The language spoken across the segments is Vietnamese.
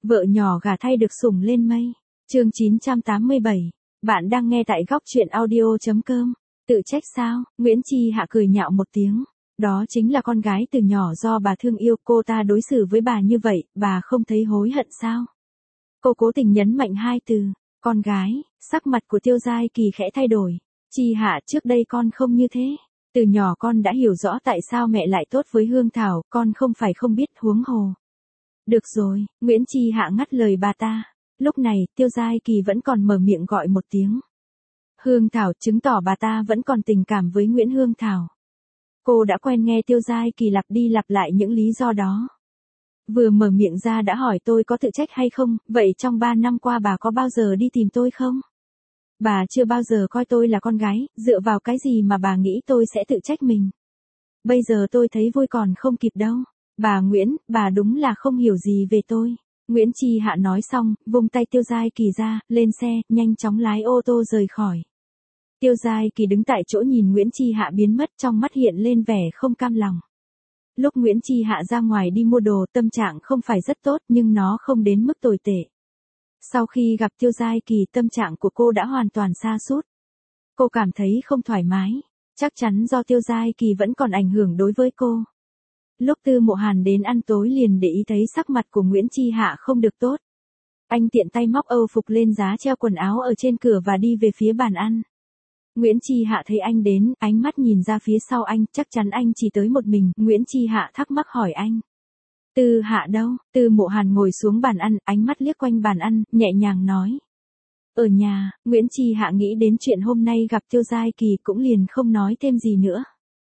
Vợ nhỏ gả thay được sủng lên mây. Chương 987. Bạn đang nghe tại góc truyện audio.com. Tự trách sao? Nguyễn Chi Hạ cười nhạo một tiếng. Đó chính là con gái từ nhỏ do bà thương yêu, cô ta đối xử với bà như vậy, bà không thấy hối hận sao? Cô cố tình nhấn mạnh hai từ, con gái. Sắc mặt của Tiêu Giai Kỳ khẽ thay đổi. Chi Hạ, trước đây con không như thế. Từ nhỏ con đã hiểu rõ tại sao mẹ lại tốt với Hương Thảo, con không phải không biết, huống hồ. Được rồi, Nguyễn Chi Hạ ngắt lời bà ta. Lúc này, Tiêu Giai Kỳ vẫn còn mở miệng gọi một tiếng. Hương Thảo, chứng tỏ bà ta vẫn còn tình cảm với Nguyễn Hương Thảo. Cô đã quen nghe Tiêu Giai Kỳ lặp đi lặp lại những lý do đó. Vừa mở miệng ra đã hỏi tôi có tự trách hay không, vậy trong 3 năm qua bà có bao giờ đi tìm tôi không? Bà chưa bao giờ coi tôi là con gái, dựa vào cái gì mà bà nghĩ tôi sẽ tự trách mình? Bây giờ tôi thấy vui còn không kịp đâu. Bà Nguyễn, bà đúng là không hiểu gì về tôi. Nguyễn Chi Hạ nói xong, vung tay Tiêu Giai Kỳ ra, lên xe, nhanh chóng lái ô tô rời khỏi. Tiêu Giai Kỳ đứng tại chỗ nhìn Nguyễn Chi Hạ biến mất, trong mắt hiện lên vẻ không cam lòng. Lúc Nguyễn Chi Hạ ra ngoài đi mua đồ, tâm trạng không phải rất tốt nhưng nó không đến mức tồi tệ. Sau khi gặp Tiêu Giai Kỳ, tâm trạng của cô đã hoàn toàn sa sút. Cô cảm thấy không thoải mái, chắc chắn do Tiêu Giai Kỳ vẫn còn ảnh hưởng đối với cô. Lúc Tư Mộ Hàn đến ăn tối liền để ý thấy sắc mặt của Nguyễn Chi Hạ không được tốt. Anh tiện tay móc âu phục lên giá treo quần áo ở trên cửa và đi về phía bàn ăn. Nguyễn Chi Hạ thấy anh đến, ánh mắt nhìn ra phía sau anh, chắc chắn anh chỉ tới một mình. Nguyễn Chi Hạ thắc mắc hỏi anh. Tư Hạ đâu? Tư Mộ Hàn ngồi xuống bàn ăn, ánh mắt liếc quanh bàn ăn, nhẹ nhàng nói. Ở nhà. Nguyễn Chi Hạ nghĩ đến chuyện hôm nay gặp Tiêu Giai Kỳ cũng liền không nói thêm gì nữa.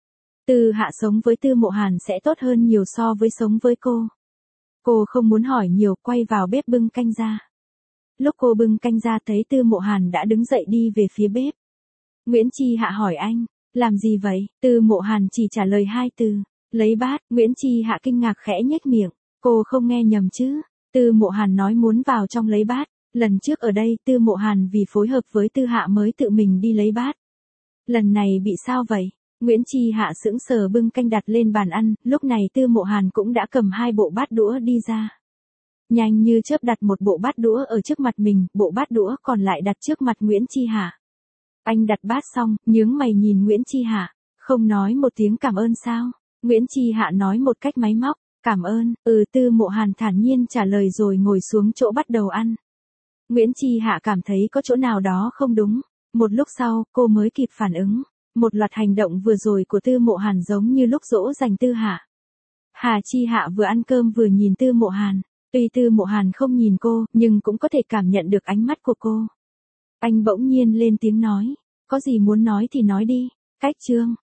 Tư Hạ sống với Tư Mộ Hàn sẽ tốt hơn nhiều so với sống với cô. Cô không muốn hỏi nhiều, quay vào bếp bưng canh ra. Lúc cô bưng canh ra thấy Tư Mộ Hàn đã đứng dậy đi về phía bếp. Nguyễn Chi Hạ hỏi anh, làm gì vậy? Tư Mộ Hàn chỉ trả lời hai từ, lấy bát. Nguyễn Chi Hạ kinh ngạc khẽ nhếch miệng, cô không nghe nhầm chứ? Tư Mộ Hàn nói muốn vào trong lấy bát. Lần trước ở đây, Tư Mộ Hàn vì phối hợp với Tư Hạ mới tự mình đi lấy bát. Lần này bị sao vậy? Nguyễn Chi Hạ sững sờ bưng canh đặt lên bàn ăn, lúc này Tư Mộ Hàn cũng đã cầm 2 bộ bát đũa đi ra. Nhanh như chớp đặt một bộ bát đũa ở trước mặt mình, bộ bát đũa còn lại đặt trước mặt Nguyễn Chi Hạ. Anh đặt bát xong, nhướng mày nhìn Nguyễn Chi Hạ, không nói một tiếng cảm ơn sao? Nguyễn Chi Hạ nói một cách máy móc, cảm ơn, Tư Mộ Hàn thản nhiên trả lời rồi ngồi xuống chỗ bắt đầu ăn. Nguyễn Chi Hạ cảm thấy có chỗ nào đó không đúng, một lúc sau, cô mới kịp phản ứng. Một loạt hành động vừa rồi của Tư Mộ Hàn giống như lúc dỗ dành Tư Hạ. Hà Chi Hạ vừa ăn cơm vừa nhìn Tư Mộ Hàn. Tuy Tư Mộ Hàn không nhìn cô, nhưng cũng có thể cảm nhận được ánh mắt của cô. Anh bỗng nhiên lên tiếng nói, có gì muốn nói thì nói đi. Cách chương